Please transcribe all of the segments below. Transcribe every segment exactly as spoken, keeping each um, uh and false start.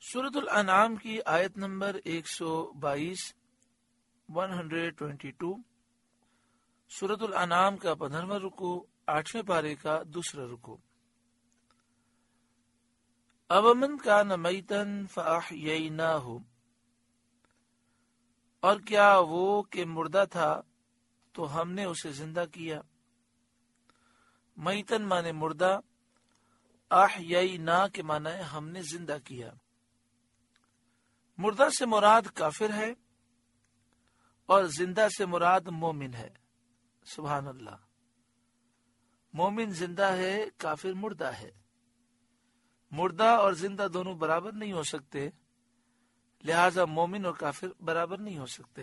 سورۃ الانعام کی آیت نمبر ایک سو بائیس ون ہنڈریڈ ٹوینٹی ٹو سورۃ الانعام کا پندرہواں رکوع آٹھویں پارے کا دوسرا رکوع. اومن کان میتن فاحییناہ، اور کیا وہ کہ مردہ تھا تو ہم نے اسے زندہ کیا. میتن مانے مردہ، احیینا کے معنی ہے ہم نے زندہ کیا. مردہ سے مراد کافر ہے اور زندہ سے مراد مومن ہے. سبحان اللہ. مومن زندہ ہے، کافر مردہ ہے. مردہ اور زندہ دونوں برابر نہیں ہو سکتے، لہذا مومن اور کافر برابر نہیں ہو سکتے،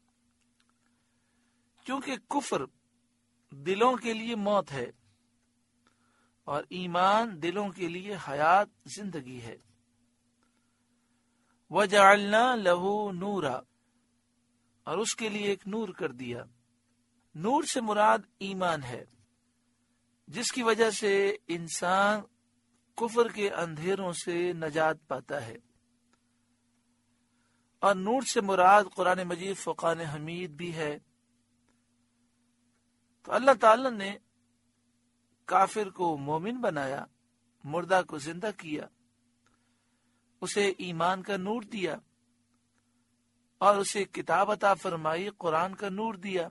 کیونکہ کفر دلوں کے لیے موت ہے اور ایمان دلوں کے لیے حیات زندگی ہے. وَجَعَلْنَا لَهُ نُورًا، اور اس کے لیے ایک نور کر دیا. نور سے مراد ایمان ہے، جس کی وجہ سے انسان کفر کے اندھیروں سے نجات پاتا ہے. اور نور سے مراد قرآن مجید فرقان حمید بھی ہے. تو اللہ تعالی نے کافر کو مومن بنایا، مردہ کو زندہ کیا، اسے ایمان کا نور دیا اور اسے کتاب عطا فرمائی، قرآن کا نور دیا.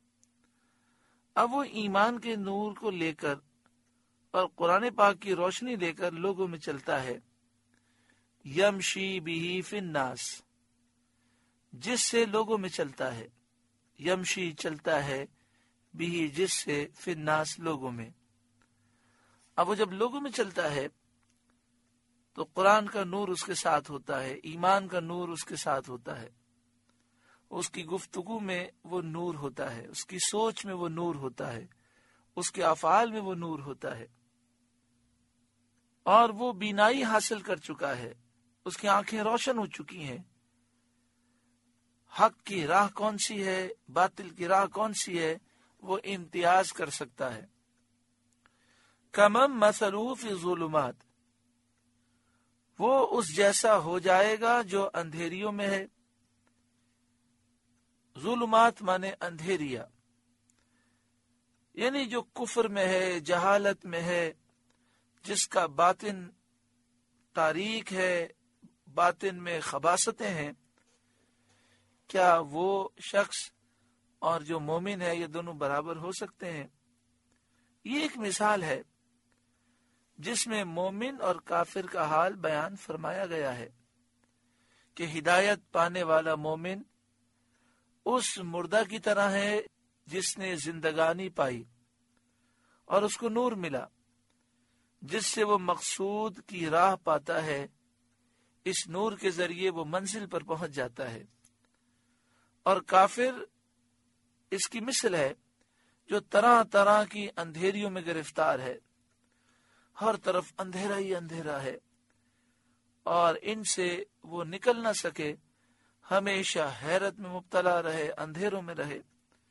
اب وہ ایمان کے نور کو لے کر اور قرآن پاک کی روشنی لے کر لوگوں میں چلتا ہے. یمشی بہ فی الناس، جس سے لوگوں میں چلتا ہے. یمشی چلتا ہے، بہ جس سے، فی الناس لوگوں میں. اب وہ جب لوگوں میں چلتا ہے تو قرآن کا نور اس کے ساتھ ہوتا ہے، ایمان کا نور اس کے ساتھ ہوتا ہے. اس کی گفتگو میں وہ نور ہوتا ہے، اس کی سوچ میں وہ نور ہوتا ہے، اس کے افعال میں وہ نور ہوتا ہے. اور وہ بینائی حاصل کر چکا ہے، اس کی آنکھیں روشن ہو چکی ہیں. حق کی راہ کون سی ہے، باطل کی راہ کون سی ہے، وہ امتیاز کر سکتا ہے. کمم مثلہ فی الظلمات، وہ اس جیسا ہو جائے گا جو اندھیریوں میں ہے. ظلمات مانے اندھیریا، یعنی جو کفر میں ہے، جہالت میں ہے، جس کا باطن تاریک ہے، باطن میں خباثتیں ہیں. کیا وہ شخص اور جو مومن ہے یہ دونوں برابر ہو سکتے ہیں؟ یہ ایک مثال ہے جس میں مومن اور کافر کا حال بیان فرمایا گیا ہے کہ ہدایت پانے والا مومن اس مردہ کی طرح ہے جس نے زندگانی پائی اور اس کو نور ملا، جس سے وہ مقصود کی راہ پاتا ہے. اس نور کے ذریعے وہ منزل پر پہنچ جاتا ہے. اور کافر اس کی مثل ہے جو طرح طرح کی اندھیریوں میں گرفتار ہے. ہر طرف اندھیرا ہی اندھیرا ہے اور ان سے وہ نکل نہ سکے، ہمیشہ حیرت میں مبتلا رہے، اندھیروں میں رہے.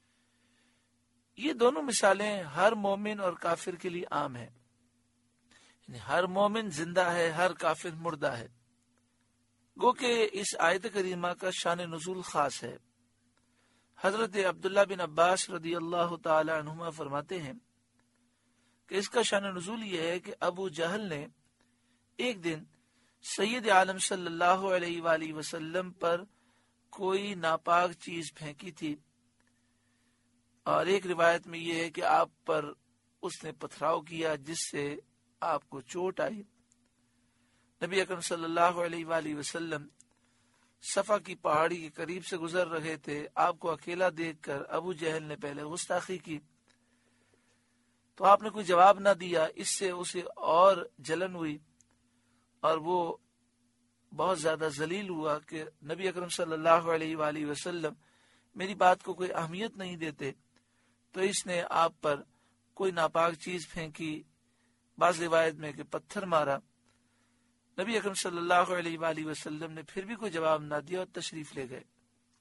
یہ دونوں مثالیں ہر مومن اور کافر کے لیے عام ہیں. یعنی ہر مومن زندہ ہے، ہر کافر مردہ ہے. گو کہ اس آیت کریمہ کا شان نزول خاص ہے. حضرت عبداللہ بن عباس رضی اللہ تعالی عنہما فرماتے ہیں کہ اس کا شان نزول یہ ہے کہ ابو جہل نے ایک دن سید عالم صلی اللہ علیہ وآلہ وسلم پر کوئی ناپاک چیز پھینکی تھی، اور ایک روایت میں یہ ہے کہ آپ پر اس نے پتھراؤ کیا جس سے آپ کو چوٹ آئی. نبی اکرم صلی اللہ علیہ وآلہ وسلم صفا کی پہاڑی کے قریب سے گزر رہے تھے. آپ کو اکیلا دیکھ کر ابو جہل نے پہلے گستاخی کی تو آپ نے کوئی جواب نہ دیا. اس سے اسے اور جلن ہوئی اور وہ بہت زیادہ ذلیل ہوا کہ نبی اکرم صلی اللہ علیہ وآلہ وسلم میری بات کو کوئی اہمیت نہیں دیتے. تو اس نے آپ پر کوئی ناپاک چیز پھینکی، بعض روایت میں کہ پتھر مارا. نبی اکرم صلی اللہ علیہ وآلہ وسلم نے پھر بھی کوئی جواب نہ دیا اور تشریف لے گئے.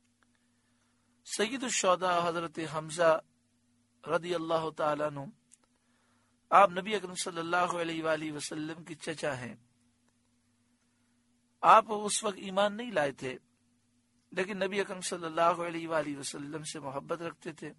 سید الشہداء حضرت حمزہ رضی اللہ تعالیٰ عنہ، آپ نبی اکرم صلی اللہ علیہ وآلہ وسلم کی چچا ہیں. آپ اس وقت ایمان نہیں لائے تھے، لیکن نبی اکرم صلی اللہ علیہ وآلہ وسلم سے محبت رکھتے تھے،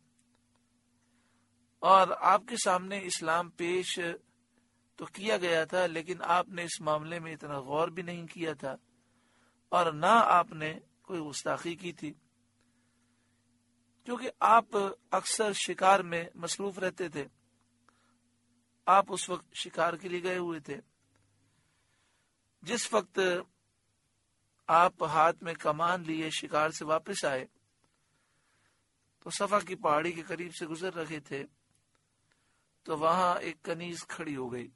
اور آپ کے سامنے اسلام پیش تو کیا گیا تھا، لیکن آپ نے اس معاملے میں اتنا غور بھی نہیں کیا تھا، اور نہ آپ نے کوئی گستاخی کی تھی، کیونکہ آپ اکثر شکار میں مصروف رہتے تھے۔ آپ اس وقت شکار کے لیے گئے ہوئے تھے۔ جس وقت آپ ہاتھ میں کمان لیے شکار سے واپس آئے تو صفا کی پہاڑی کے قریب سے گزر رہے تھے، تو وہاں ایک کنیز کھڑی ہو گئی،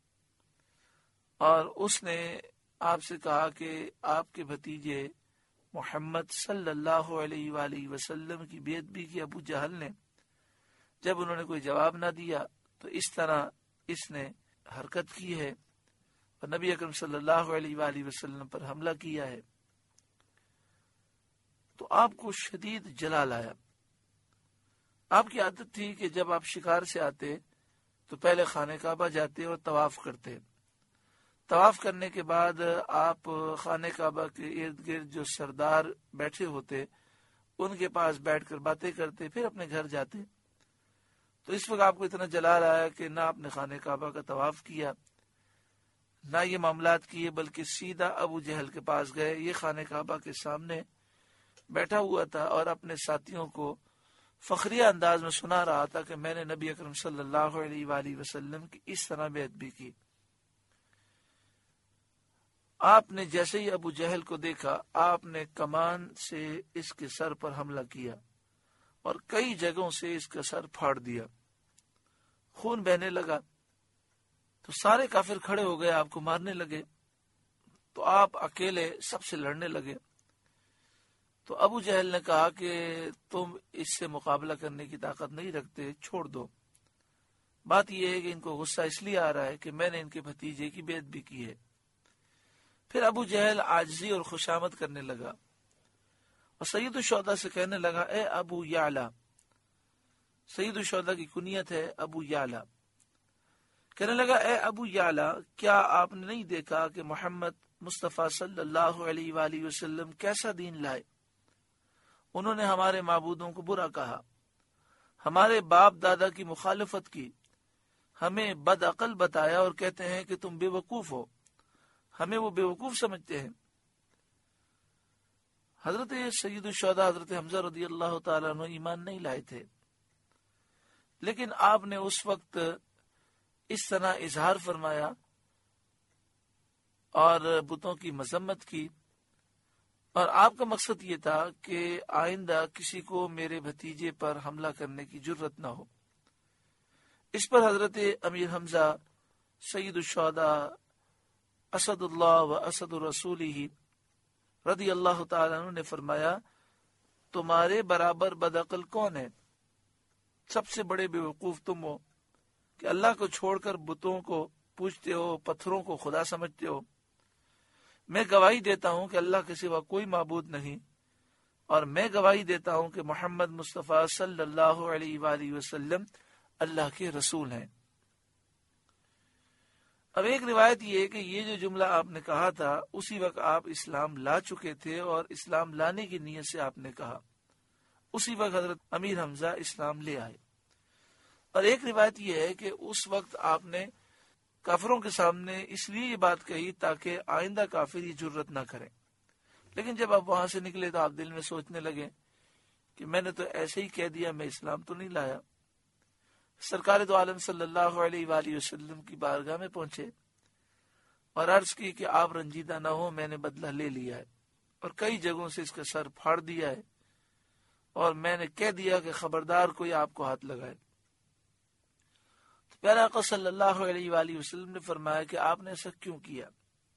اور اس نے آپ سے کہا کہ آپ کے بھتیجے محمد صلی اللہ علیہ وآلہ وسلم کی بے ادبی کی ابو جہل نے۔ جب انہوں نے کوئی جواب نہ دیا تو اس طرح اس نے حرکت کی ہے اور نبی اکرم صلی اللہ علیہ وآلہ وسلم پر حملہ کیا ہے۔ تو آپ کو شدید جلال آیا۔ آپ کی عادت تھی کہ جب آپ شکار سے آتے تو پہلے خانہ کعبہ جاتے اور طواف کرتے۔ طواف کرنے کے بعد آپ خانہ کعبہ کے ارد گرد جو سردار بیٹھے ہوتے ان کے پاس بیٹھ کر باتیں کرتے، پھر اپنے گھر جاتے۔ تو اس وقت آپ کو اتنا جلال آیا کہ نہ آپ نے خانہ کعبہ کا طواف کیا، نہ یہ معاملات کیے، بلکہ سیدھا ابو جہل کے پاس گئے۔ یہ خانہ کعبہ کے سامنے بیٹھا ہوا تھا اور اپنے ساتھیوں کو فخریہ انداز میں سنا رہا تھا کہ میں نے نبی اکرم صلی اللہ علیہ وآلہ وسلم کی اس طرح بے ادبی کی۔ آپ نے جیسے ہی ابو جہل کو دیکھا، آپ نے کمان سے اس کے سر پر حملہ کیا اور کئی جگہوں سے اس کا سر پھاڑ دیا، خون بہنے لگا۔ تو سارے کافر کھڑے ہو گئے، آپ کو مارنے لگے، تو آپ اکیلے سب سے لڑنے لگے۔ تو ابو جہل نے کہا کہ تم اس سے مقابلہ کرنے کی طاقت نہیں رکھتے، چھوڑ دو۔ بات یہ ہے کہ ان کو غصہ اس لیے آ رہا ہے کہ میں نے ان کے بھتیجے کی بے ادبی کی ہے۔ پھر ابو جہل عاجزی اور خوشامد کرنے لگا اور سید الشہداء سے کہنے لگا، اے ابو یعلا، سید الشہداء کی کنیت ہے ابو یعلا، کہنے لگا اے ابو یعلا، کیا آپ نے نہیں دیکھا کہ محمد مصطفیٰ صلی اللہ علیہ وآلہ وسلم کیسا دین لائے؟ انہوں نے ہمارے معبودوں کو برا کہا، ہمارے باپ دادا کی مخالفت کی، ہمیں بد عقل بتایا اور کہتے ہیں کہ تم بے وقوف ہو، ہمیں وہ بے وقوف سمجھتے ہیں۔ حضرت سید الشہداء حضرت حمزہ رضی اللہ تعالیٰ عنہ ایمان نہیں لائے تھے، لیکن آپ نے اس وقت اس طرح اظہار فرمایا اور بتوں کی مذمت کی، اور آپ کا مقصد یہ تھا کہ آئندہ کسی کو میرے بھتیجے پر حملہ کرنے کی جرت نہ ہو۔ اس پر حضرت امیر حمزہ سید الشہداء اسد اللہ و اسد رسولہ رضی اللہ تعالیٰ عنہ نے فرمایا، تمہارے برابر بدعقل کون ہے؟ سب سے بڑے بے وقوف تم ہو کہ اللہ کو چھوڑ کر بتوں کو پوجتے ہو، پتھروں کو خدا سمجھتے ہو۔ میں گواہی دیتا ہوں کہ اللہ کے سوا کوئی معبود نہیں، اور میں گواہی دیتا ہوں کہ محمد مصطفیٰ صلی اللہ علیہ وآلہ وسلم اللہ کے رسول ہیں۔ اب ایک روایت یہ ہے کہ یہ جو جملہ آپ نے کہا تھا اسی وقت آپ اسلام لا چکے تھے، اور اسلام لانے کی نیت سے آپ نے کہا، اسی وقت حضرت امیر حمزہ اسلام لے آئے۔ اور ایک روایت یہ ہے کہ اس وقت آپ نے کافروں کے سامنے اس لیے یہ بات کہی تاکہ آئندہ کافر یہ جرت نہ کریں، لیکن جب آپ وہاں سے نکلے تو آپ دل میں سوچنے لگے کہ میں نے تو ایسے ہی کہہ دیا، میں اسلام تو نہیں لایا۔ سرکار دو عالم صلی اللہ علیہ وآلہ وسلم کی بارگاہ میں پہنچے اور عرض کی کہ آپ رنجیدہ نہ ہو، میں نے بدلہ لے لیا ہے اور کئی جگہوں سے اس کا سر پھاڑ دیا ہے، اور میں نے کہہ دیا کہ خبردار کوئی آپ کو ہاتھ لگائے۔ تو پیارے آقا صلی اللہ علیہ وآلہ وسلم نے فرمایا کہ آپ نے ایسا کیوں کیا؟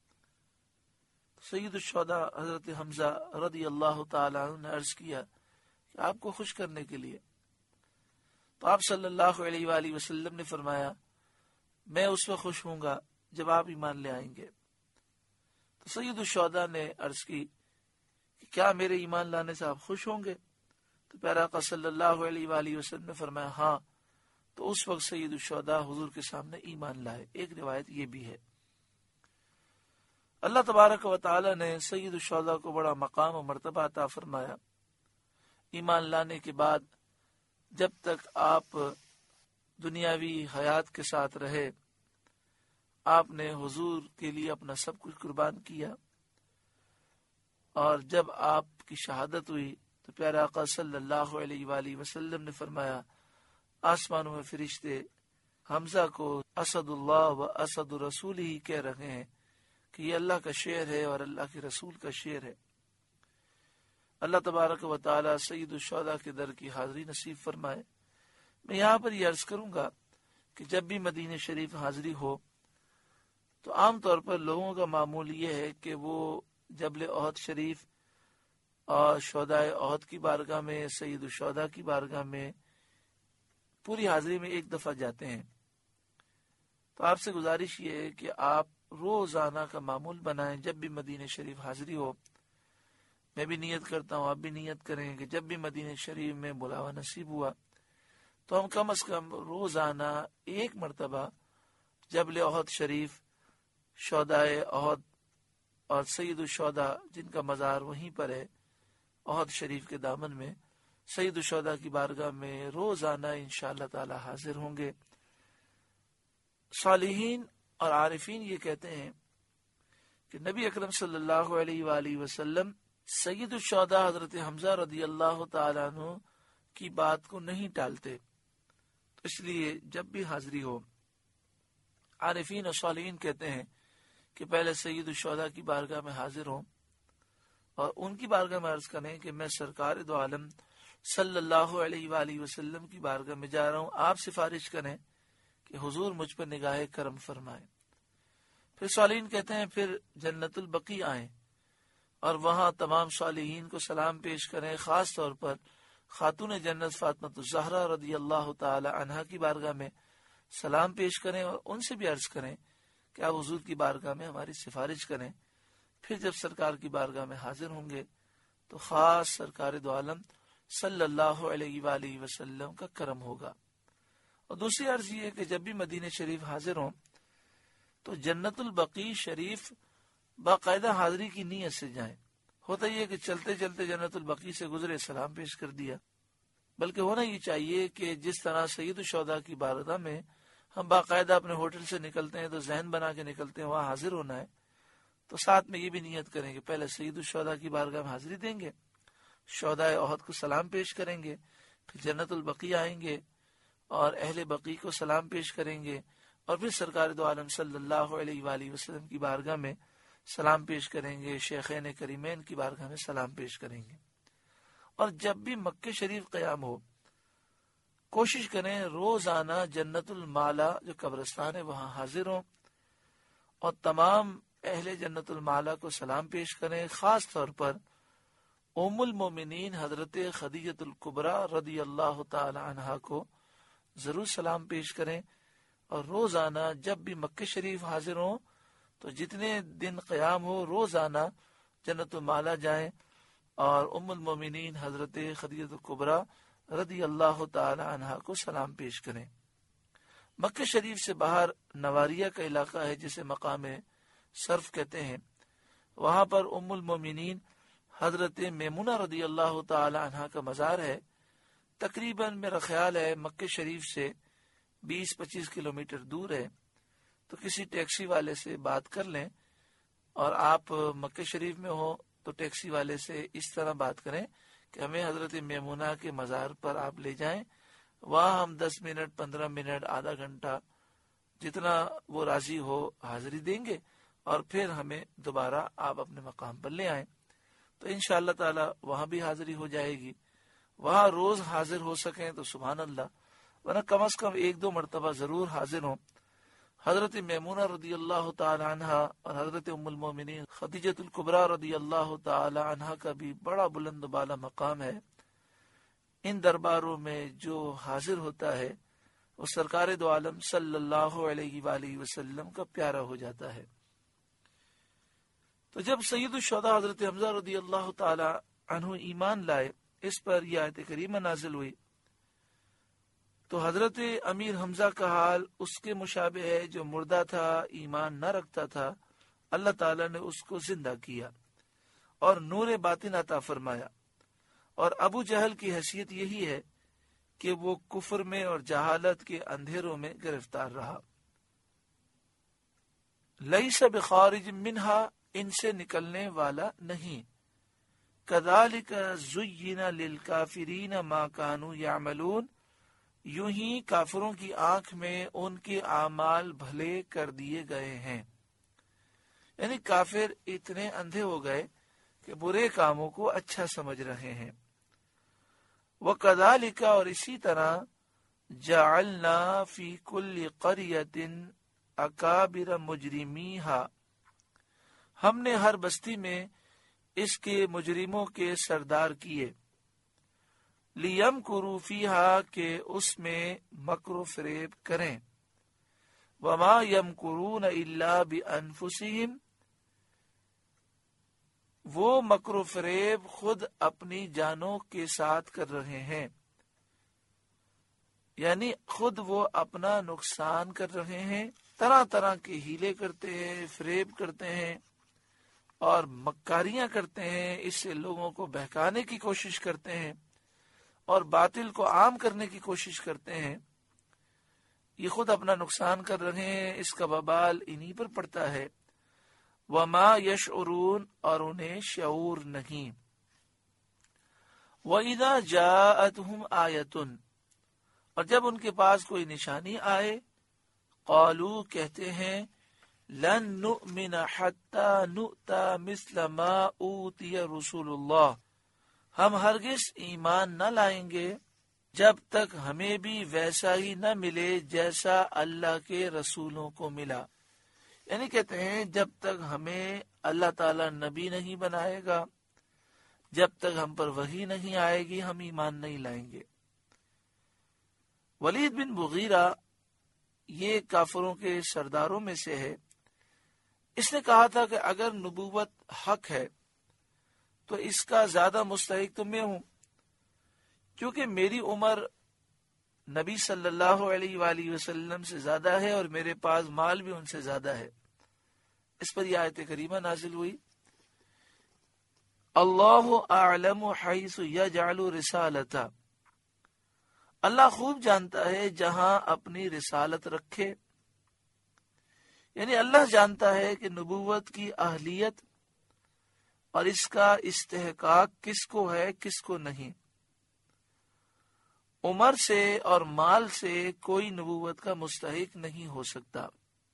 سید الشہداء حضرت حمزہ رضی اللہ تعالی عنہ نے عرض کیا کہ آپ کو خوش کرنے کے لیے۔ تو آپ صلی اللہ علیہ وآلہ وسلم نے فرمایا، میں اس وقت خوش ہوں گا جب آپ ایمان لے آئیں گے۔ تو سید الشہداء نے عرض کی کہ کیا میرے ایمان لانے سے آپ خوش ہوں گے؟ تو پیارا آقا صلی اللہ علیہ وآلہ وسلم نے فرمایا ہاں۔ تو اس وقت سید الشہداء حضور کے سامنے ایمان لائے۔ ایک روایت یہ بھی ہے۔ اللہ تبارک و تعالی نے سید الشہداء کو بڑا مقام و مرتبہ عطا فرمایا. ایمان لانے کے بعد جب تک آپ دنیاوی حیات کے ساتھ رہے آپ نے حضور کے لیے اپنا سب کچھ قربان کیا، اور جب آپ کی شہادت ہوئی تو پیارے آقا صلی اللہ علیہ وآلہ وسلم نے فرمایا آسمانوں میں فرشتے حمزہ کو اسد اللہ و اسد رسول ہی کہہ رہے ہیں کہ یہ اللہ کا شعر ہے اور اللہ کے رسول کا شعر ہے. اللہ تبارک و تعالی سید الشہداء کے در کی حاضری نصیب فرمائے. میں یہاں پر یہ عرض کروں گا کہ جب بھی مدینہ شریف حاضری ہو تو عام طور پر لوگوں کا معمول یہ ہے کہ وہ جبل احد شریف اور شہداء احد کی بارگاہ میں، سید الشہداء کی بارگاہ میں پوری حاضری میں ایک دفعہ جاتے ہیں. تو آپ سے گزارش یہ ہے کہ آپ روزانہ کا معمول بنائیں. جب بھی مدینہ شریف حاضری ہو، میں بھی نیت کرتا ہوں، آپ بھی نیت کریں کہ جب بھی مدینہ شریف میں بلاوا نصیب ہوا تو ہم کم از کم روزانہ ایک مرتبہ جبل احد شریف، شہداء احد اور سید الشہداء جن کا مزار وہیں پر ہے احد شریف کے دامن میں، سید الشہداء کی بارگاہ میں روزانہ انشاءاللہ تعالی حاضر ہوں گے. صالحین اور عارفین یہ کہتے ہیں کہ نبی اکرم صلی اللہ علیہ وآلہ وسلم سید الشہداء حضرت حمزہ رضی اللہ تعالیٰ عنہ کی بات کو نہیں ٹالتے، تو اس لیے جب بھی حاضری ہو عارفین اور صالحین کہتے ہیں کہ پہلے سید الشہداء کی بارگاہ میں حاضر ہوں اور ان کی بارگاہ میں عرض کریں کہ میں سرکار دو عالم صلی اللہ علیہ وآلہ وسلم کی بارگاہ میں جا رہا ہوں، آپ سفارش کریں کہ حضور مجھ پر نگاہ کرم فرمائے. پھر صالحین کہتے ہیں پھر جنت البقیع آئیں اور وہاں تمام صالحین کو سلام پیش کریں، خاص طور پر خاتون جنت فاطمہ الزہرا رضی اللہ تعالی عنہا کی بارگاہ میں سلام پیش کریں اور ان سے بھی عرض کریں کہ آپ حضور کی بارگاہ میں ہماری سفارش کریں. پھر جب سرکار کی بارگاہ میں حاضر ہوں گے تو خاص سرکار دو عالم صلی اللہ علیہ وآلہ وسلم کا کرم ہوگا. اور دوسری عرض یہ ہے کہ جب بھی مدینہ شریف حاضر ہوں تو جنت البقیع شریف باقاعدہ حاضری کی نیت سے جائیں. ہوتا یہ کہ چلتے چلتے جنت البقیع سے گزرے سلام پیش کر دیا، بلکہ ہونا یہ چاہیے کہ جس طرح سید الشہداء کی بارگاہ میں ہم باقاعدہ اپنے ہوٹل سے نکلتے ہیں تو ذہن بنا کے نکلتے ہیں وہاں حاضر ہونا ہے، تو ساتھ میں یہ بھی نیت کریں کہ پہلے سید الشہداء کی بارگاہ میں حاضری دیں گے، شہداء احد کو سلام پیش کریں گے، پھر جنت البقیع آئیں گے اور اہل بقیع کو سلام پیش کریں گے، اور پھر سرکار دو عالم صلی اللہ علیہ وآلہ وسلم کی بارگاہ میں سلام پیش کریں گے، شیخین کریمین کی بارگاہ میں سلام پیش کریں گے. اور جب بھی مکہ شریف قیام ہو کوشش کریں روزانہ جنت المالا جو قبرستان ہے وہاں حاضر ہوں اور تمام اہل جنت المالا کو سلام پیش کریں. خاص طور پر ام المومنین حضرت خدیجۃ الکبریٰ رضی اللہ تعالی عنہا کو ضرور سلام پیش کریں. اور روزانہ جب بھی مکہ شریف حاضر ہوں تو جتنے دن قیام ہو روزانہ جنت المالا جائیں اور ام المومنین حضرت خدیجۃ الکبریٰ رضی اللہ تعالی عنہا کو سلام پیش کریں. مکہ شریف سے باہر نواریہ کا علاقہ ہے جسے مقام صرف کہتے ہیں، وہاں پر ام المومنین حضرت میمونہ رضی اللہ تعالی عنہا کا مزار ہے. تقریباً میرا خیال ہے مکہ شریف سے بیس پچیس کلومیٹر دور ہے، تو کسی ٹیکسی والے سے بات کر لیں اور آپ مکہ شریف میں ہو تو ٹیکسی والے سے اس طرح بات کریں کہ ہمیں حضرت میمونہ کے مزار پر آپ لے جائیں، وہاں ہم دس منٹ پندرہ منٹ آدھا گھنٹہ جتنا وہ راضی ہو حاضری دیں گے اور پھر ہمیں دوبارہ آپ اپنے مقام پر لے آئیں. تو انشاءاللہ تعالی وہاں بھی حاضری ہو جائے گی. وہاں روز حاضر ہو سکیں تو سبحان اللہ، ورنہ کم از کم ایک دو مرتبہ ضرور حاضر ہوں. حضرت میمونہ رضی اللہ تعالی عنہا اور حضرت ام المومنین خدیجۃ الکبریٰ رضی اللہ تعالی عنہا کا بھی بڑا بلند بالا مقام ہے. ان درباروں میں جو حاضر ہوتا ہے وہ سرکار دو عالم صلی اللہ علیہ وآلہ وسلم کا پیارا ہو جاتا ہے. تو جب سید الشہداء حضرت حمزہ رضی اللہ تعالی عنہ ایمان لائے، اس پر یہ آیت کریمہ نازل ہوئی، تو حضرت امیر حمزہ کا حال اس کے مشابہ ہے جو مردہ تھا، ایمان نہ رکھتا تھا اللہ تعالیٰ نے اس کو زندہ کیا اور نور باطن عطا فرمایا، اور ابو جہل کی حیثیت یہی ہے کہ وہ کفر میں اور جہالت کے اندھیروں میں گرفتار رہا۔ لیس بخارج منہا، ان سے نکلنے والا نہیں۔ کذالک زین للکافرین ما کانوا یعملون، یوں ہی کافروں کی آنکھ میں ان کے اعمال بھلے کر دیے گئے ہیں، یعنی کافر اتنے اندھے ہو گئے کہ برے کاموں کو اچھا سمجھ رہے ہیں۔ وَكَذَلِكَ، اور اسی طرح، جَعَلْنَا فِي كُلِّ قَرْيَةٍ أَكَابِرَ مُجْرِمِيهَا، ہم نے ہر بستی میں اس کے مجرموں کے سردار کیے، لِيَمْكُرُوا فِيهَا، کہ اس میں مکر و فریب کریں، وَمَا يَمْكُرُونَ إِلَّا بِأَنفُسِهِمْ، وہ مکر و فریب خود اپنی جانوں کے ساتھ کر رہے ہیں، یعنی خود وہ اپنا نقصان کر رہے ہیں، طرح طرح کے ہیلے کرتے ہیں، فریب کرتے ہیں اور مکاریاں کرتے ہیں، اس سے لوگوں کو بہکانے کی کوشش کرتے ہیں اور باطل کو عام کرنے کی کوشش کرتے ہیں۔ یہ خود اپنا نقصان کر رہے ہیں، اس کا وبال انہی پر پڑتا ہے۔ وما یشعرون، اور انہیں شعور نہیں۔ وَإِذَا جَاءَتْهُمْ آیَةٌ، اور جب ان کے پاس کوئی نشانی آئے، قالوا، کہتے ہیں، لن نؤمن حتى نؤتى مثل ما اوتی رسول اللہ، ہم ہرگز ایمان نہ لائیں گے جب تک ہمیں بھی ویسا ہی نہ ملے جیسا اللہ کے رسولوں کو ملا، یعنی کہتے ہیں جب تک ہمیں اللہ تعالی نبی نہیں بنائے گا، جب تک ہم پر وحی نہیں آئے گی، ہم ایمان نہیں لائیں گے۔ ولید بن مغیرہ یہ کافروں کے سرداروں میں سے ہے، اس نے کہا تھا کہ اگر نبوت حق ہے تو اس کا زیادہ مستحق تو میں ہوں، کیونکہ میری عمر نبی صلی اللہ علیہ وآلہ وسلم سے زیادہ ہے اور میرے پاس مال بھی ان سے زیادہ ہے۔ اس پر یہ آیت کریمہ نازل ہوئی، اللہ اعلم حیث یجعل رسالتہ، اللہ خوب جانتا ہے جہاں اپنی رسالت رکھے، یعنی اللہ جانتا ہے کہ نبوت کی اہلیت اور اس کا استحقاق کس کو ہے کس کو نہیں۔ عمر سے اور مال سے کوئی نبوت کا مستحق نہیں ہو سکتا۔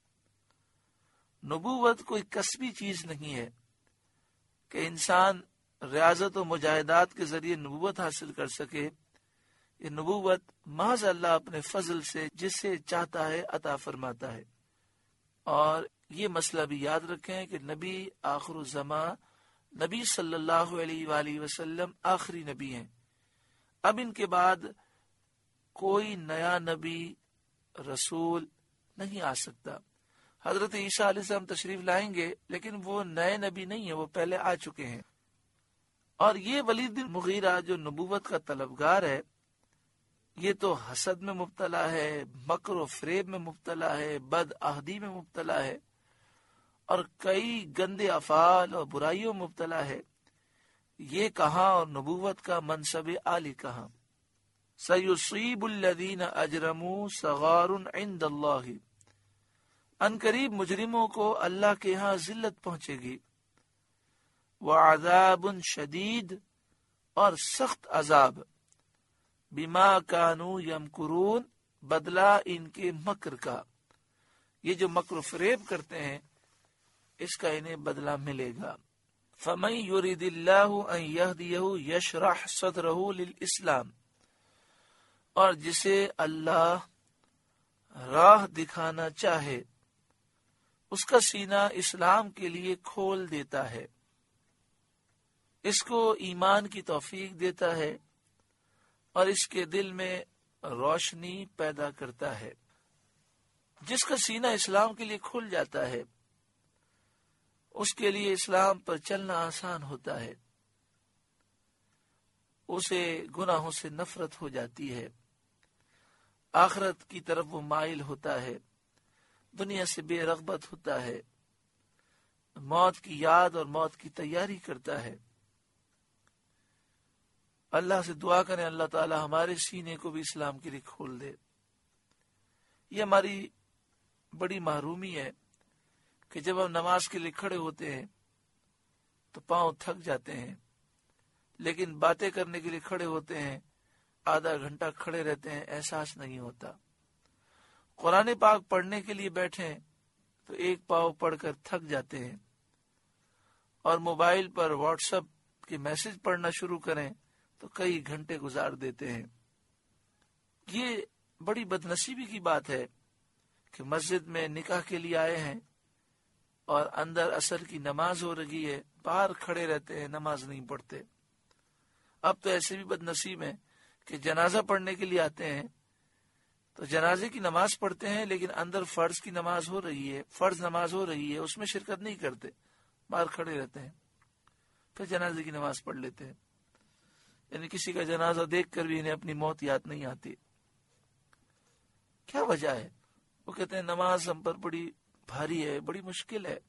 نبوت کوئی کسبی چیز نہیں ہے کہ انسان ریاضت و مجاہدات کے ذریعے نبوت حاصل کر سکے۔ یہ نبوت محض اللہ اپنے فضل سے جسے چاہتا ہے عطا فرماتا ہے۔ اور یہ مسئلہ بھی یاد رکھیں کہ نبی آخر الزمان نبی صلی اللہ علیہ وآلہ وسلم آخری نبی ہیں، اب ان کے بعد کوئی نیا نبی رسول نہیں آ سکتا۔ حضرت عیسیٰ علیہ السلام تشریف لائیں گے لیکن وہ نئے نبی نہیں ہیں، وہ پہلے آ چکے ہیں۔ اور یہ ولید بن مغیرہ جو نبوت کا طلبگار ہے، یہ تو حسد میں مبتلا ہے، مکر و فریب میں مبتلا ہے، بد عہدی میں مبتلا ہے اور کئی گندے افعال اور برائیوں میں مبتلا ہے۔ یہ کہاں اور نبوت کا منصب عالی کہاں۔ سَيُصِيبُ الَّذِينَ أَجْرَمُوا صَغَارٌ عِندَ اللَّهِ، ان قریب مجرموں کو اللہ کے ہاں ذلت پہنچے گی، وَعَذَابٌ شَدِيدٌ، اور سخت عذاب، بِمَا كَانُوا يَمْكُرُونَ، بدلہ ان کے مکر کا۔ یہ جو مکر و فریب کرتے ہیں اس کا انہیں بدلہ ملے گا۔ فَمَن يُرِدِ اللَّهُ أَن يَهْدِيَهُ يَشْرَحْ صَدْرَهُ لِلْإِسْلَامِ، اور جسے اللہ راہ دکھانا چاہے اس کا سینہ اسلام کے لیے کھول دیتا ہے، اس کو ایمان کی توفیق دیتا ہے اور اس کے دل میں روشنی پیدا کرتا ہے۔ جس کا سینہ اسلام کے لیے کھل جاتا ہے اس کے لیے اسلام پر چلنا آسان ہوتا ہے، اسے گناہوں سے نفرت ہو جاتی ہے، آخرت کی طرف وہ مائل ہوتا ہے، دنیا سے بے رغبت ہوتا ہے، موت کی یاد اور موت کی تیاری کرتا ہے۔ اللہ سے دعا کریں اللہ تعالی ہمارے سینے کو بھی اسلام کے لیے کھول دے۔ یہ ہماری بڑی محرومی ہے کہ جب ہم نماز کے لیے کھڑے ہوتے ہیں تو پاؤں تھک جاتے ہیں، لیکن باتیں کرنے کے لیے کھڑے ہوتے ہیں آدھا گھنٹہ کھڑے رہتے ہیں، احساس نہیں ہوتا۔ قرآن پاک پڑھنے کے لیے بیٹھیں تو ایک پاؤں پڑھ کر تھک جاتے ہیں، اور موبائل پر واٹس ایپ کے میسج پڑھنا شروع کریں تو کئی گھنٹے گزار دیتے ہیں۔ یہ بڑی بدنصیبی کی بات ہے کہ مسجد میں نکاح کے لیے آئے ہیں اور اندر عصر کی نماز ہو رہی ہے، باہر کھڑے رہتے ہیں، نماز نہیں پڑھتے۔ اب تو ایسے بھی بدنصیب ہیں کہ جنازہ پڑھنے کے لیے آتے ہیں تو جنازے کی نماز پڑھتے ہیں، لیکن اندر فرض کی نماز ہو رہی ہے، فرض نماز ہو رہی ہے، اس میں شرکت نہیں کرتے، باہر کھڑے رہتے ہیں، پھر جنازے کی نماز پڑھ لیتے ہیں۔ یعنی کسی کا جنازہ دیکھ کر بھی انہیں اپنی موت یاد نہیں آتی۔ کیا وجہ ہے؟ وہ کہتے ہیں نماز ہم پر بڑی بھاری ہے، بڑی مشکل ہے۔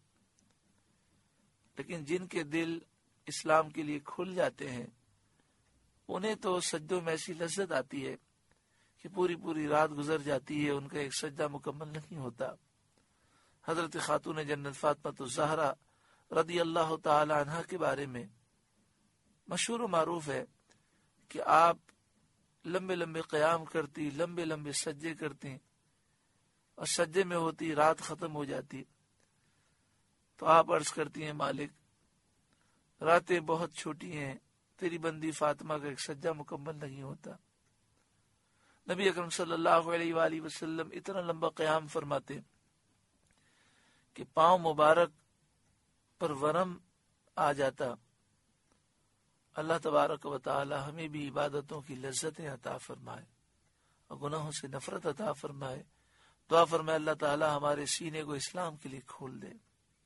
لیکن جن کے دل اسلام کے لیے کھل جاتے ہیں انہیں تو سجدوں میں ایسی لذت آتی ہے کہ پوری پوری رات گزر جاتی ہے، ان کا ایک سجدہ مکمل نہیں ہوتا۔ حضرت خاتون جنت فاطمہ الزہرا رضی اللہ تعالی عنہ کے بارے میں مشہور و معروف ہے کہ آپ لمبے لمبے قیام کرتی، لمبے لمبے سجدے کرتی، اور سجدے میں ہوتی رات ختم ہو جاتی تو آپ عرض کرتی ہیں مالک راتیں بہت چھوٹی ہیں، تیری بندی فاطمہ کا ایک سجدہ مکمل نہیں ہوتا۔ نبی اکرم صلی اللہ علیہ وآلہ وسلم اتنا لمبا قیام فرماتے کہ پاؤں مبارک پر ورم آ جاتا۔ اللہ تبارک و تعالی ہمیں بھی عبادتوں کی لذتیں عطا فرمائے اور گناہوں سے نفرت عطا فرمائے۔ دعا فرمائے اللہ تعالی ہمارے سینے کو اسلام کے لیے کھول دے۔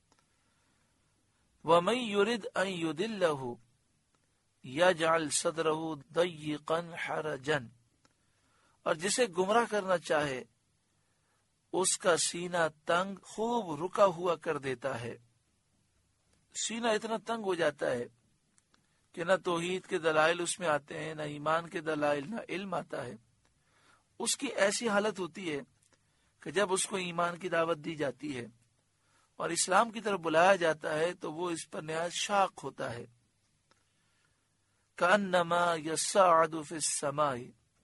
وَمَن يُرِدْ أَن يُضِلَّهُ يَجْعَلْ صَدْرَهُ ضَيِّقًا حَرَجًا، اور جسے گمراہ کرنا چاہے اس کا سینہ تنگ خوب رکا ہوا کر دیتا ہے۔ سینہ اتنا تنگ ہو جاتا ہے کہ نہ توحید کے دلائل اس میں آتے ہیں، نہ ایمان کے دلائل، نہ علم آتا ہے۔ اس کی ایسی حالت ہوتی ہے کہ جب اس کو ایمان کی دعوت دی جاتی ہے اور اسلام کی طرف بلایا جاتا ہے تو وہ اس پر نہایت شاق ہوتا ہے۔ کأنما یصعد فی السماء،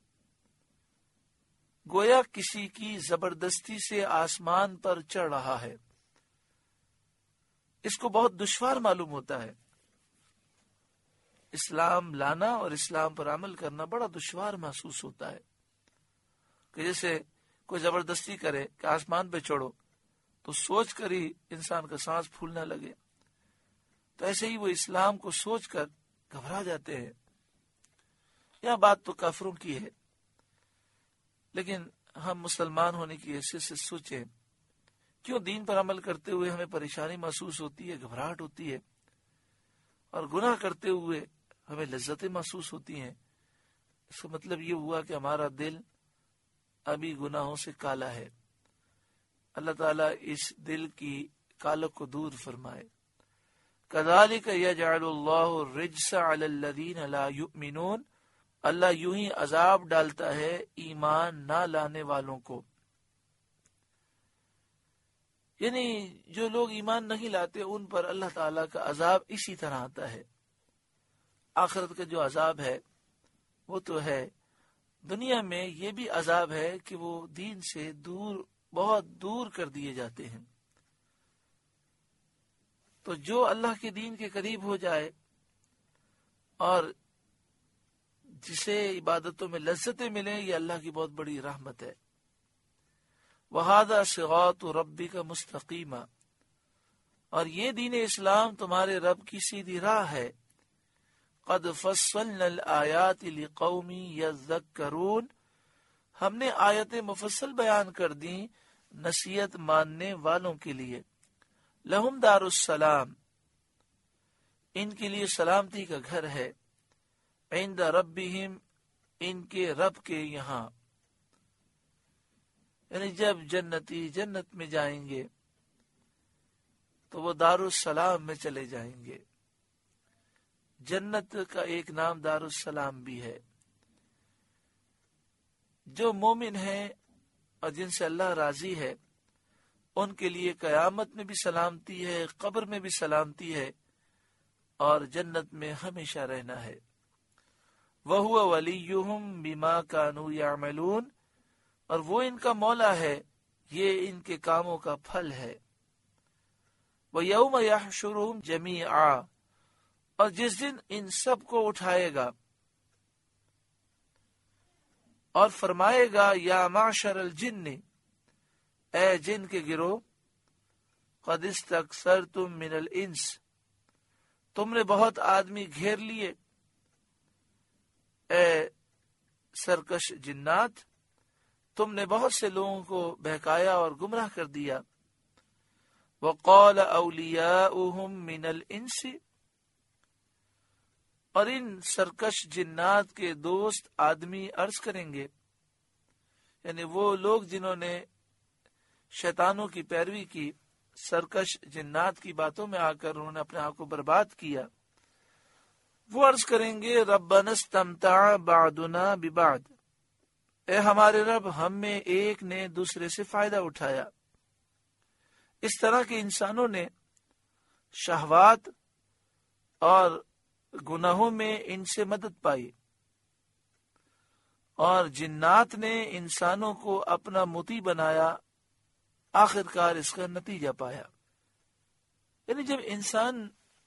گویا کسی کی زبردستی سے آسمان پر چڑھ رہا ہے۔ اس کو بہت دشوار معلوم ہوتا ہے۔ اسلام لانا اور اسلام پر عمل کرنا بڑا دشوار محسوس ہوتا ہے کہ جیسے کوئی زبردستی کرے کہ آسمان پہ چڑھو تو سوچ کر ہی انسان کا سانس پھولنے لگے، تو ایسے ہی وہ اسلام کو سوچ کر گھبرا جاتے ہیں۔ یہ بات تو کافروں کی ہے، لیکن ہم مسلمان ہونے کی حیثیت سے سوچیں کیوں دین پر عمل کرتے ہوئے ہمیں پریشانی محسوس ہوتی ہے، گھبراہٹ ہوتی ہے، اور گناہ کرتے ہوئے ہمیں لذتیں محسوس ہوتی ہیں۔ اس کا مطلب یہ ہوا کہ ہمارا دل ابھی گناہوں سے کالا ہے۔ اللہ تعالیٰ اس دل کی کالک کو دور فرمائے۔ کذالک یجعل اللہ الرجس علی الذین لا یؤمنون، اللہ یوں ہی عذاب ڈالتا ہے ایمان نہ لانے والوں کو۔ یعنی جو لوگ ایمان نہیں لاتے ان پر اللہ تعالیٰ کا عذاب اسی طرح آتا ہے۔ آخرت کا جو عذاب ہے وہ تو ہے، دنیا میں یہ بھی عذاب ہے کہ وہ دین سے دور، بہت دور کر دیے جاتے ہیں۔ تو جو اللہ کے دین کے قریب ہو جائے اور جسے عبادتوں میں لذتیں ملیں، یہ اللہ کی بہت بڑی رحمت ہے۔ وَهَذَا صِرَاطُ رَبِّكَ مُسْتَقِيمًا، اور یہ دین اسلام تمہارے رب کی سیدھی راہ ہے۔ قَدْ فَصَّلْنَا الْآيَاتِ لِقَوْمٍ يَذَّكَّرُونَ، ہم نے آیتیں مفصل بیان کر دیں نصیحت ماننے والوں کے لیے۔ لَهُمْ دَارُ السَّلَامِ، ان کے لیے سلامتی کا گھر ہے۔ عند ربہم، ان کے رب کے یہاں، یعنی جب جنتی جنت میں جائیں گے تو وہ دارالسلام میں چلے جائیں گے۔ جنت کا ایک نام دارالسلام بھی ہے۔ جو مومن ہیں اور جن سے اللہ راضی ہے ان کے لیے قیامت میں بھی سلامتی ہے، قبر میں بھی سلامتی ہے، اور جنت میں ہمیشہ رہنا ہے۔ وَهُوَ وَلِيُّهُمْ بِمَا كَانُوا يَعْمَلُونَ، اور وہ ان کا مولا ہے، یہ ان کے کاموں کا پھل ہے۔ وَيَوْمَ يَحْشُرُهُمْ جَمِيعًا، اور جس دن ان سب کو اٹھائے گا اور فرمائے گا یا معشر الجن، اے جن کے گروہ، قد استکثرتم من الانس، تم نے بہت آدمی گھیر لیے، اے سرکش جنات، تم نے بہت سے لوگوں کو بہکایا اور گمراہ کر دیا۔ وقال اولیاؤہم من الانس، اور ان سرکش جنات کے دوست آدمی عرض کریں گے، یعنی وہ لوگ جنہوں نے شیطانوں کی پیروی کی، سرکش جنات کی باتوں میں آ کر انہوں نے اپنے آپ کو برباد کیا، وہ عرض کریں گے ربنا استمتع بعضنا ببعض، اے ہمارے رب، ہم میں ایک نے دوسرے سے فائدہ اٹھایا۔ اس طرح کے انسانوں نے شہوات اور گناہوں میں ان سے مدد پائی، اور جنات نے انسانوں کو اپنا مطیع بنایا، آخر کار اس کا نتیجہ پایا۔ یعنی جب انسان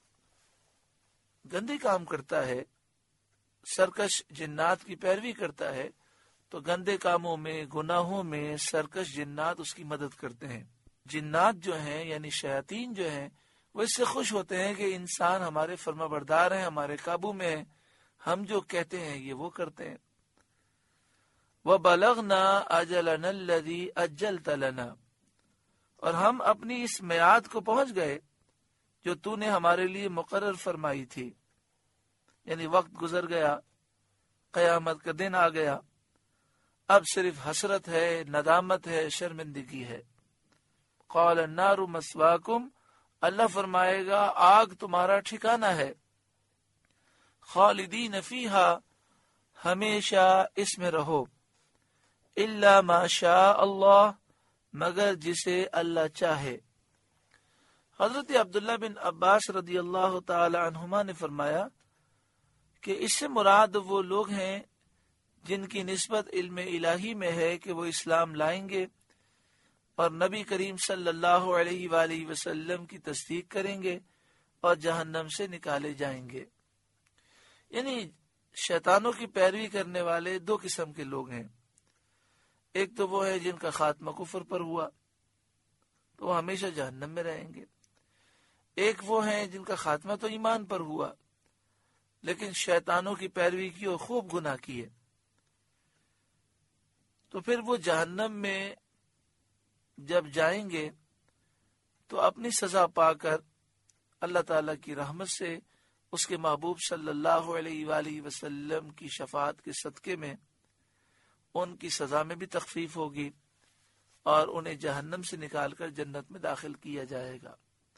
گندے کام کرتا ہے، سرکش جنات کی پیروی کرتا ہے، تو گندے کاموں میں، گناہوں میں سرکش جنات اس کی مدد کرتے ہیں۔ جنات جو ہیں یعنی شیاطین جو ہیں، وہ اس سے خوش ہوتے ہیں کہ انسان ہمارے فرما بردار ہیں، ہمارے قابو میں ہیں، ہم جو کہتے ہیں یہ وہ کرتے ہیں۔ وَبَلَغْنَا أَجَلَنَا الَّذِي أَجَّلْتَ لَنَا، اور ہم اپنی اس میعاد کو پہنچ گئے جو تو نے ہمارے لیے مقرر فرمائی تھی، یعنی وقت گزر گیا، قیامت کا دن آ گیا، اب صرف حسرت ہے، ندامت ہے، شرمندگی ہے۔ قال النار مسواکم، اللہ فرمائے گا آگ تمہارا ٹھکانہ ہے، خالدین فیہا، ہمیشہ اس میں رہو، الا ما شاء اللہ، مگر جسے اللہ چاہے۔ حضرت عبداللہ بن عباس رضی اللہ تعالی عنہما نے فرمایا کہ اس سے مراد وہ لوگ ہیں جن کی نسبت علم الہی میں ہے کہ وہ اسلام لائیں گے اور نبی کریم صلی اللہ علیہ وآلہ وسلم کی تصدیق کریں گے اور جہنم سے نکالے جائیں گے۔ یعنی شیطانوں کی پیروی کرنے والے دو قسم کے لوگ ہیں، ایک تو وہ ہے جن کا خاتمہ کفر پر ہوا تو وہ ہمیشہ جہنم میں رہیں گے، ایک وہ ہیں جن کا خاتمہ تو ایمان پر ہوا لیکن شیطانوں کی پیروی کی اور خوب گناہ کیے، تو پھر وہ جہنم میں جب جائیں گے تو اپنی سزا پا کر اللہ تعالی کی رحمت سے، اس کے محبوب صلی اللہ علیہ وآلہ وسلم کی شفاعت کے صدقے میں ان کی سزا میں بھی تخفیف ہوگی اور انہیں جہنم سے نکال کر جنت میں داخل کیا جائے گا۔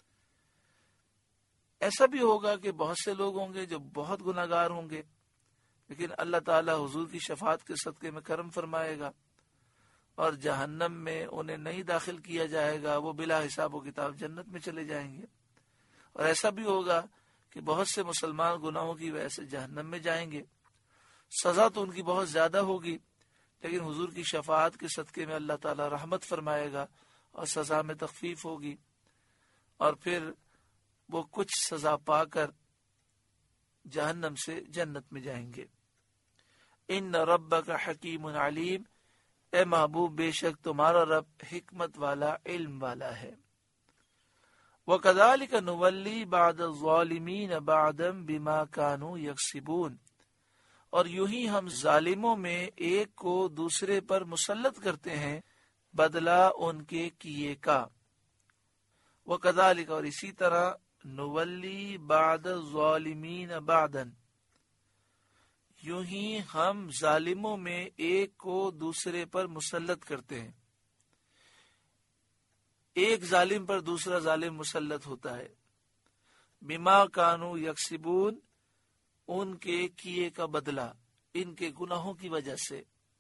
ایسا بھی ہوگا کہ بہت سے لوگ ہوں گے جو بہت گناہگار ہوں گے، لیکن اللہ تعالی حضور کی شفاعت کے صدقے میں کرم فرمائے گا اور جہنم میں انہیں نہیں داخل کیا جائے گا، وہ بلا حساب و کتاب جنت میں چلے جائیں گے۔ اور ایسا بھی ہوگا کہ بہت سے مسلمان گناہوں کی وجہ سے جہنم میں جائیں گے، سزا تو ان کی بہت زیادہ ہوگی لیکن حضور کی شفاعت کے صدقے میں اللہ تعالی رحمت فرمائے گا اور سزا میں تخفیف ہوگی، اور پھر وہ کچھ سزا پا کر جہنم سے جنت میں جائیں گے۔ ان ربک حکیم علیم، اے محبوب بے شک تمہارا رب حکمت والا، علم والا ہے۔ وَكَذَلِكَ نُوَلِّي بَعْدَ الظَّالِمِينَ بَعْدًا بِمَا كَانُوا يَكْسِبُونَ، اور یوں ہی ہم ظالموں میں ایک کو دوسرے پر مسلط کرتے ہیں بدلہ ان کے کیے کا۔ وَكَذَلِكَ، اور اسی طرح، نُوَلِّي بَعْدَ الظَّالِمِينَ بَعْدًا، یوں ہی ہم ظالموں میں ایک کو دوسرے پر مسلط کرتے ہیں۔ ایک ظالم پر دوسرا ظالم مسلط ہوتا ہے، بما کانو یکسبون، ان کے کیے کا بدلہ، ان کے گناہوں کی وجہ سے۔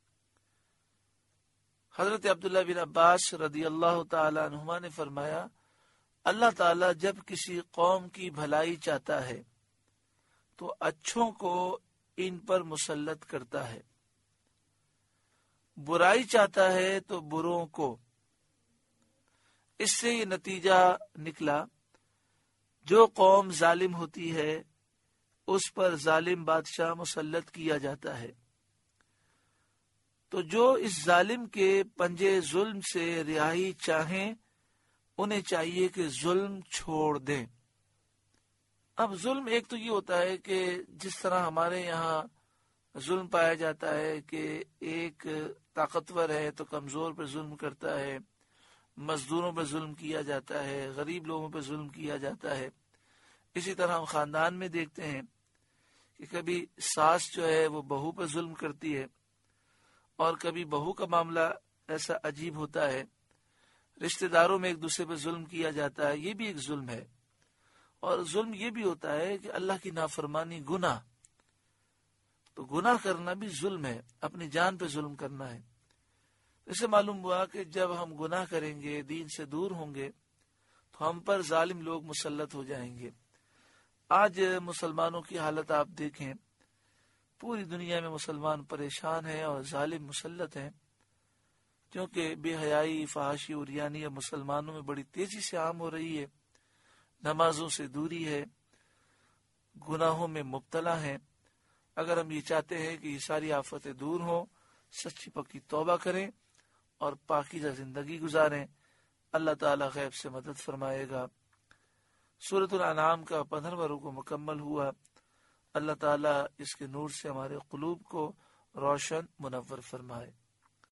حضرت عبداللہ بن عباس رضی اللہ تعالی عنہما نے فرمایا، اللہ تعالی جب کسی قوم کی بھلائی چاہتا ہے تو اچھوں کو ان پر مسلط کرتا ہے، برائی چاہتا ہے تو بروں کو۔ اس سے یہ نتیجہ نکلا، جو قوم ظالم ہوتی ہے اس پر ظالم بادشاہ مسلط کیا جاتا ہے، تو جو اس ظالم کے پنجے ظلم سے رہائی چاہیں انہیں چاہیے کہ ظلم چھوڑ دیں۔ اب ظلم ایک تو یہ ہوتا ہے کہ جس طرح ہمارے یہاں ظلم پایا جاتا ہے کہ ایک طاقتور ہے تو کمزور پہ ظلم کرتا ہے، مزدوروں پہ ظلم کیا جاتا ہے، غریب لوگوں پہ ظلم کیا جاتا ہے۔ اسی طرح ہم خاندان میں دیکھتے ہیں کہ کبھی ساس جو ہے وہ بہو پہ ظلم کرتی ہے، اور کبھی بہو کا معاملہ ایسا عجیب ہوتا ہے، رشتہ داروں میں ایک دوسرے پہ ظلم کیا جاتا ہے، یہ بھی ایک ظلم ہے۔ اور ظلم یہ بھی ہوتا ہے کہ اللہ کی نافرمانی، گناہ، تو گناہ کرنا بھی ظلم ہے، اپنی جان پہ ظلم کرنا ہے۔ اسے معلوم ہوا کہ جب ہم گناہ کریں گے، دین سے دور ہوں گے، تو ہم پر ظالم لوگ مسلط ہو جائیں گے۔ آج مسلمانوں کی حالت آپ دیکھیں، پوری دنیا میں مسلمان پریشان ہیں اور ظالم مسلط ہیں، کیونکہ بے حیائی، فحاشی اور ریانی اب مسلمانوں میں بڑی تیزی سے عام ہو رہی ہے، نمازوں سے دوری ہے، گناہوں میں مبتلا ہیں۔ اگر ہم یہ چاہتے ہیں کہ یہ ساری آفتیں دور ہوں، سچی پکی توبہ کریں اور پاکیزہ زندگی گزاریں، اللہ تعالی غیب سے مدد فرمائے گا۔ سورۃ الانعام کا پندرہواں رکوع مکمل ہوا۔ اللہ تعالی اس کے نور سے ہمارے قلوب کو روشن منور فرمائے۔